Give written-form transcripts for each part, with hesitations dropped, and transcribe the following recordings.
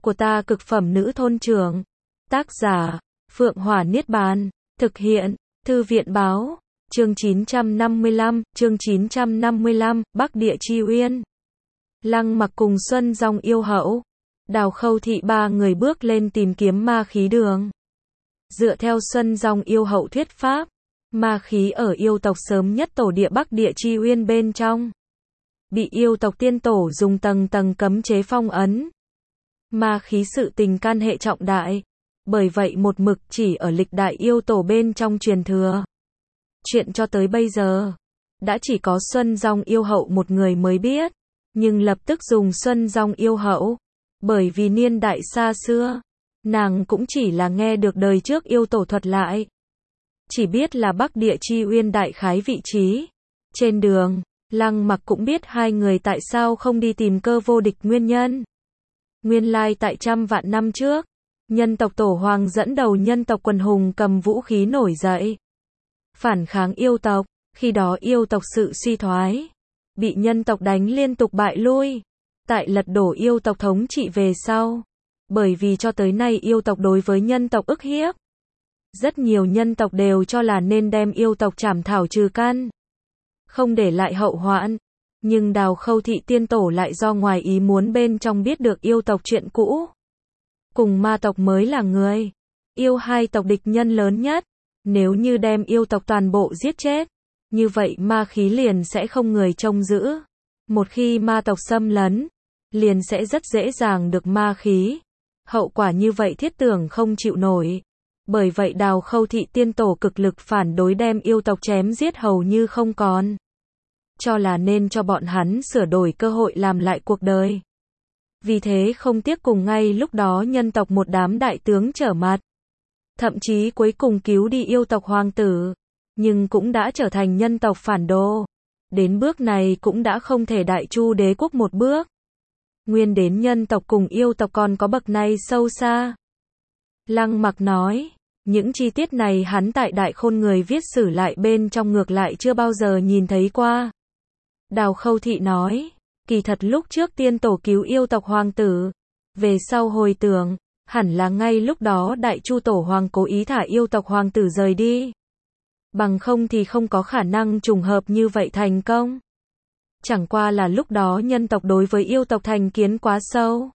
của ta cực phẩm nữ thôn trưởng. Tác giả, Phượng Hỏa Niết Bàn. Thực hiện, Thư viện Báo. Chương 955, Bắc Địa Chi Uyên. Lăng Mặc cùng Xuân Dòng yêu hậu, Đào Khâu Thị ba người bước lên tìm kiếm ma khí đường. Dựa theo Xuân Dòng yêu hậu thuyết pháp, ma khí ở yêu tộc sớm nhất tổ địa Bắc Địa Chi Uyên bên trong, bị yêu tộc tiên tổ dùng tầng tầng cấm chế phong ấn. Ma khí sự tình can hệ trọng đại, bởi vậy một mực chỉ ở lịch đại yêu tổ bên trong truyền thừa. Chuyện cho tới bây giờ, đã chỉ có Xuân Dòng yêu hậu một người mới biết, nhưng lập tức dùng Xuân Dòng yêu hậu, bởi vì niên đại xa xưa, nàng cũng chỉ là nghe được đời trước yêu tổ thuật lại. Chỉ biết là Bắc Địa Chi Uyên đại khái vị trí. Trên đường, Lăng Mặc cũng biết hai người tại sao không đi tìm Cơ Vô Địch nguyên nhân. Nguyên lai tại trăm vạn năm trước, nhân tộc Tổ Hoàng dẫn đầu nhân tộc quần hùng cầm vũ khí nổi dậy, phản kháng yêu tộc. Khi đó yêu tộc sự suy thoái, bị nhân tộc đánh liên tục bại lui. Tại lật đổ yêu tộc thống trị về sau, bởi vì cho tới nay yêu tộc đối với nhân tộc ức hiếp, rất nhiều nhân tộc đều cho là nên đem yêu tộc trảm thảo trừ căn, không để lại hậu hoạn. Nhưng Đào Khâu Thị tiên tổ lại do ngoài ý muốn bên trong biết được yêu tộc chuyện cũ. Cùng ma tộc mới là người yêu hai tộc địch nhân lớn nhất. Nếu như đem yêu tộc toàn bộ giết chết, như vậy ma khí liền sẽ không người trông giữ. Một khi ma tộc xâm lấn, liền sẽ rất dễ dàng được ma khí. Hậu quả như vậy thiết tưởng không chịu nổi. Bởi vậy Đào Khâu Thị tiên tổ cực lực phản đối đem yêu tộc chém giết hầu như không còn. Cho là nên cho bọn hắn sửa đổi cơ hội làm lại cuộc đời. Vì thế không tiếc cùng ngay lúc đó nhân tộc một đám đại tướng trở mặt. Thậm chí cuối cùng cứu đi yêu tộc hoàng tử. Nhưng cũng đã trở thành nhân tộc phản đồ. Đến bước này cũng đã không thể đại chu đế quốc một bước. Nguyên đến nhân tộc cùng yêu tộc còn có bậc này sâu xa. Lăng Mặc nói, những chi tiết này hắn tại Đại Khôn người viết sử lại bên trong ngược lại chưa bao giờ nhìn thấy qua. Đào Khâu Thị nói, kỳ thật lúc trước tiên tổ cứu yêu tộc hoàng tử, về sau hồi tưởng, hẳn là ngay lúc đó Đại Chu Tổ Hoàng cố ý thả yêu tộc hoàng tử rời đi. Bằng không thì không có khả năng trùng hợp như vậy thành công. Chẳng qua là lúc đó nhân tộc đối với yêu tộc thành kiến quá sâu.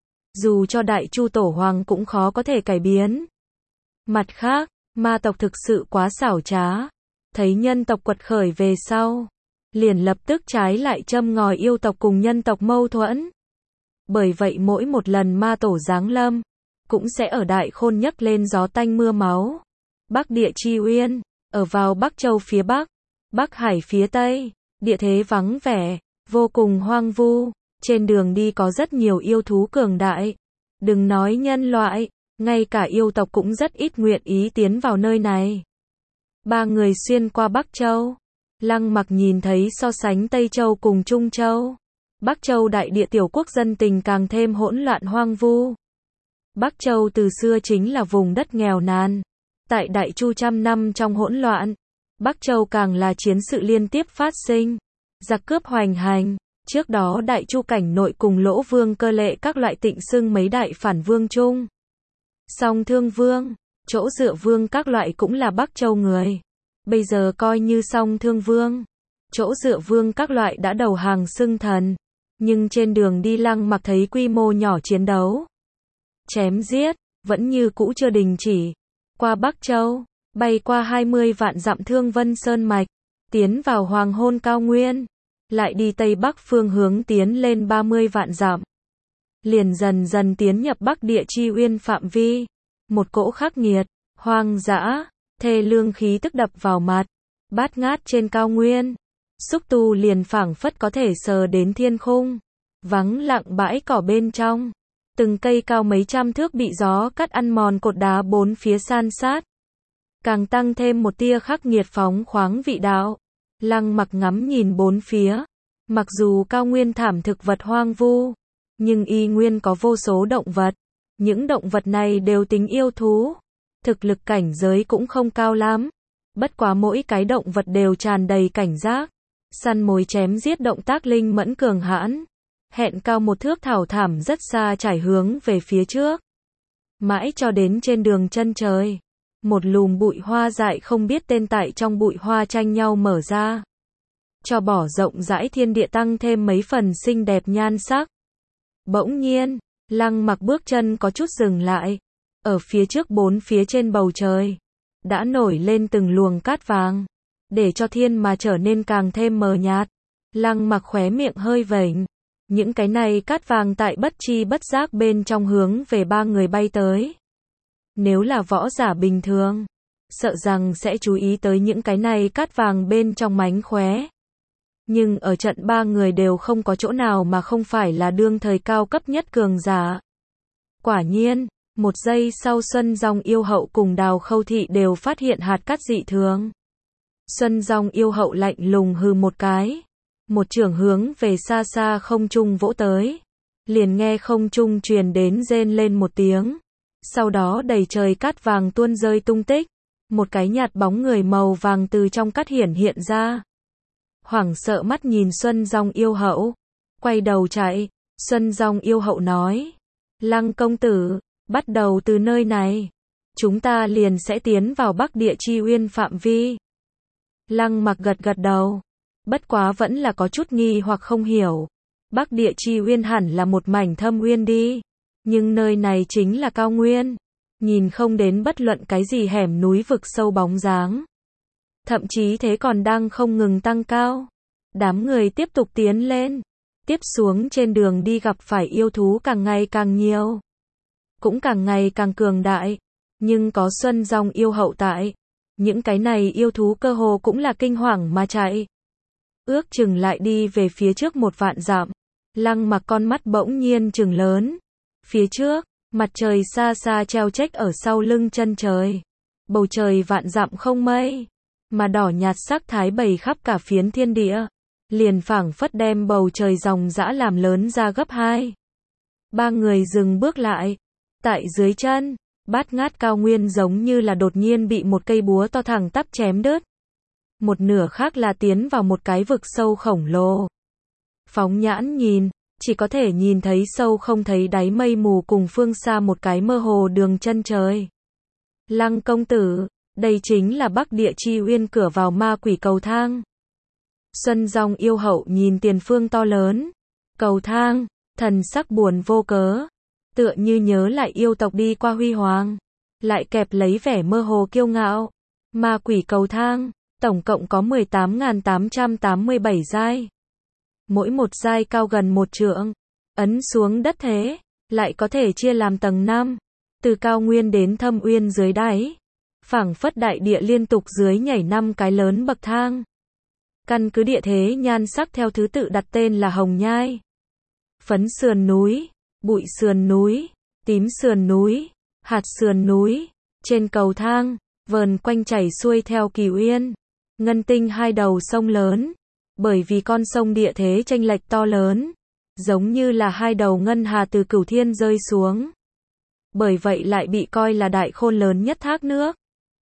Dù cho Đại Chu Tổ Hoàng cũng khó có thể cải biến. Mặt khác, ma tộc thực sự quá xảo trá. Thấy nhân tộc quật khởi về sau, liền lập tức trái lại châm ngòi yêu tộc cùng nhân tộc mâu thuẫn. Bởi vậy mỗi một lần ma tổ giáng lâm, cũng sẽ ở Đại Khôn nhấc lên gió tanh mưa máu. Bắc Địa Chi Uyên, ở vào Bắc Châu phía Bắc, Bắc Hải phía Tây, địa thế vắng vẻ, vô cùng hoang vu. Trên đường đi có rất nhiều yêu thú cường đại. Đừng nói nhân loại, ngay cả yêu tộc cũng rất ít nguyện ý tiến vào nơi này. Ba người xuyên qua Bắc Châu. Lăng Mặc nhìn thấy so sánh Tây Châu cùng Trung Châu, Bắc Châu đại địa tiểu quốc dân tình càng thêm hỗn loạn hoang vu. Bắc Châu từ xưa chính là vùng đất nghèo nàn. Tại Đại Chu trăm năm trong hỗn loạn, Bắc Châu càng là chiến sự liên tiếp phát sinh, giặc cướp hoành hành. Trước đó Đại Chu cảnh nội cùng Lỗ Vương Cơ Lệ các loại tịnh xưng mấy đại phản vương chung. Song Thương Vương, Chỗ Dựa Vương các loại cũng là Bắc Châu người. Bây giờ coi như Song Thương Vương, Chỗ Dựa Vương các loại đã đầu hàng xưng thần. Nhưng trên đường đi Lăng Mặc thấy quy mô nhỏ chiến đấu, chém giết, vẫn như cũ chưa đình chỉ. Qua Bắc Châu, bay qua 20 vạn dặm Thương Vân Sơn Mạch, tiến vào Hoàng Hôn Cao Nguyên, lại đi Tây Bắc phương hướng tiến lên 30 vạn dặm. Liền dần dần tiến nhập Bắc Địa Chi Uyên phạm vi. Một cỗ khắc nghiệt, hoang dã, thê lương khí tức đập vào mặt. Bát ngát trên cao nguyên, xúc tu liền phảng phất có thể sờ đến thiên khung. Vắng lặng bãi cỏ bên trong, từng cây cao mấy trăm thước bị gió cắt ăn mòn cột đá bốn phía san sát, càng tăng thêm một tia khắc nghiệt phóng khoáng vị đạo. Lăng Mặc ngắm nhìn bốn phía, mặc dù cao nguyên thảm thực vật hoang vu, nhưng y nguyên có vô số động vật. Những động vật này đều tính yêu thú, thực lực cảnh giới cũng không cao lắm. Bất quá mỗi cái động vật đều tràn đầy cảnh giác, săn mồi chém giết động tác linh mẫn cường hãn. hẹn cao một thước thảo thảm rất xa trải hướng về phía trước. Mãi cho đến trên đường chân trời, một lùm bụi hoa dại không biết tên tại trong bụi hoa tranh nhau mở ra, cho bỏ rộng rãi thiên địa tăng thêm mấy phần xinh đẹp nhan sắc. Bỗng nhiên, Lăng Mặc bước chân có chút dừng lại. Ở phía trước bốn phía trên bầu trời, đã nổi lên từng luồng cát vàng, để cho thiên mà trở nên càng thêm mờ nhạt. Lăng Mặc khóe miệng hơi vểnh. Những cái này cát vàng tại bất chi bất giác bên trong hướng về ba người bay tới. Nếu là võ giả bình thường, sợ rằng sẽ chú ý tới những cái này cát vàng bên trong mánh khóe. Nhưng ở trận ba người đều không có chỗ nào mà không phải là đương thời cao cấp nhất cường giả. Quả nhiên, một giây sau Xuân Dòng Yêu Hậu cùng Đào Khâu Thị đều phát hiện hạt cát dị thường. Xuân Dòng Yêu Hậu lạnh lùng hừ một cái. Một chưởng hướng về xa xa không trung vỗ tới. Liền nghe không trung truyền đến rên lên một tiếng. Sau đó đầy trời cát vàng tuôn rơi tung tích. Một cái nhạt bóng người màu vàng từ trong cát hiển hiện ra. Hoảng sợ mắt nhìn Xuân Dòng Yêu Hậu. Quay đầu chạy. Xuân Dòng Yêu Hậu nói. Lăng công tử, bắt đầu từ nơi này, chúng ta liền sẽ tiến vào Bắc Địa Chi Uyên phạm vi. Lăng Mặc gật gật đầu. Bất quá vẫn là có chút nghi hoặc không hiểu. Bắc Địa Chi Uyên hẳn là một mảnh thâm uyên đi. Nhưng nơi này chính là cao nguyên. Nhìn không đến bất luận cái gì hẻm núi vực sâu bóng dáng. Thậm chí thế còn đang không ngừng tăng cao. Đám người tiếp tục tiến lên. Tiếp xuống trên đường đi gặp phải yêu thú càng ngày càng nhiều. Cũng càng ngày càng cường đại. Nhưng có Xuân Dòng Yêu Hậu tại. Những cái này yêu thú cơ hồ cũng là kinh hoàng mà chạy. Ước chừng lại đi về phía trước một vạn dặm. Lăng Mặc con mắt bỗng nhiên trừng lớn. Phía trước, mặt trời xa xa treo chếch ở sau lưng chân trời. Bầu trời vạn dặm không mây. Mà đỏ nhạt sắc thái bày khắp cả phiến thiên địa. Liền phảng phất đem bầu trời ròng rã làm lớn ra gấp 2. Ba người dừng bước lại. Tại dưới chân, bát ngát cao nguyên giống như là đột nhiên bị một cây búa to thẳng tắp chém đứt. Một nửa khác là tiến vào một cái vực sâu khổng lồ. Phóng nhãn nhìn, chỉ có thể nhìn thấy sâu không thấy đáy mây mù cùng phương xa một cái mơ hồ đường chân trời. Lăng công tử, đây chính là Bắc Địa Chi Uyên cửa vào ma quỷ cầu thang. Xuân Dòng Yêu Hậu nhìn tiền phương to lớn. Cầu thang, thần sắc buồn vô cớ. Tựa như nhớ lại yêu tộc đi qua huy hoàng. Lại kẹp lấy vẻ mơ hồ kiêu ngạo. Ma quỷ cầu thang, tổng cộng có 18.887 giai. Mỗi một giai cao gần một trượng. Ấn xuống đất thế, lại có thể chia làm tầng 5. Từ cao nguyên đến thâm uyên dưới đáy. Phảng phất đại địa liên tục dưới nhảy 5 cái lớn bậc thang. Căn cứ địa thế nhan sắc theo thứ tự đặt tên là hồng nhai, phấn sườn núi, bụi sườn núi, tím sườn núi, hạt sườn núi. Trên cầu thang, vờn quanh chảy xuôi theo Kỳ Uyên, Ngân Tinh hai đầu sông lớn. Bởi vì con sông địa thế chênh lệch to lớn, giống như là hai đầu ngân hà từ cửu thiên rơi xuống. Bởi vậy lại bị coi là đại khôn lớn nhất thác nước.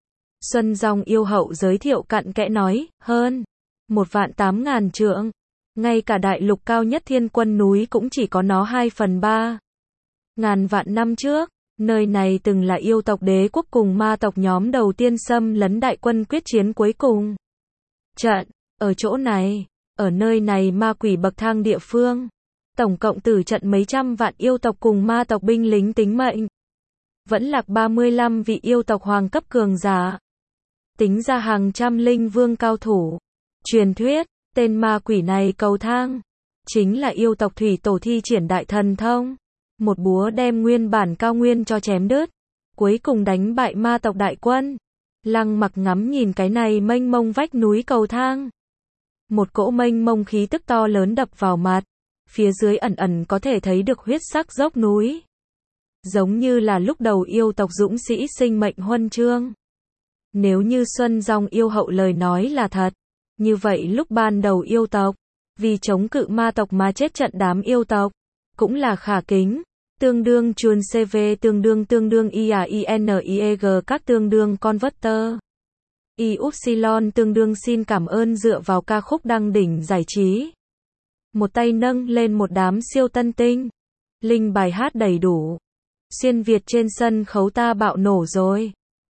Xuân Dòng Yêu Hậu giới thiệu cặn kẽ nói, hơn 1.800.000 trượng. Ngay cả đại lục cao nhất Thiên Quân núi cũng chỉ có nó 2/3. Ngàn vạn năm trước, nơi này từng là yêu tộc đế quốc cùng ma tộc nhóm đầu tiên xâm lấn đại quân quyết chiến cuối cùng. Trận, ở chỗ này, ở nơi này ma quỷ bậc thang địa phương, tổng cộng tử trận mấy trăm vạn yêu tộc cùng ma tộc binh lính tính mệnh. Vẫn lạc 35 vị yêu tộc hoàng cấp cường giả. Tính ra hàng trăm linh vương cao thủ. Truyền thuyết, tên ma quỷ này cầu thang, chính là yêu tộc thủy tổ thi triển đại thần thông. Một búa đem nguyên bản cao nguyên cho chém đứt. Cuối cùng đánh bại ma tộc đại quân. Lăng Mặc ngắm nhìn cái này mênh mông vách núi cầu thang. Một cỗ mênh mông khí tức to lớn đập vào mặt. Phía dưới ẩn ẩn có thể thấy được huyết sắc dốc núi. Giống như là lúc đầu yêu tộc dũng sĩ sinh mệnh huân chương. Nếu như Xuân Dòng Yêu Hậu lời nói là thật, như vậy lúc ban đầu yêu tộc, vì chống cự ma tộc mà chết trận đám yêu tộc, cũng là khả kính. Tương đương chuồn CV tương đương IAINIEG các tương đương converter. Y tương đương xin cảm ơn dựa vào ca khúc đăng đỉnh giải trí. một tay nâng lên một đám siêu tân tinh. Linh bài hát đầy đủ. Xuyên Việt trên sân khấu ta bạo nổ rồi.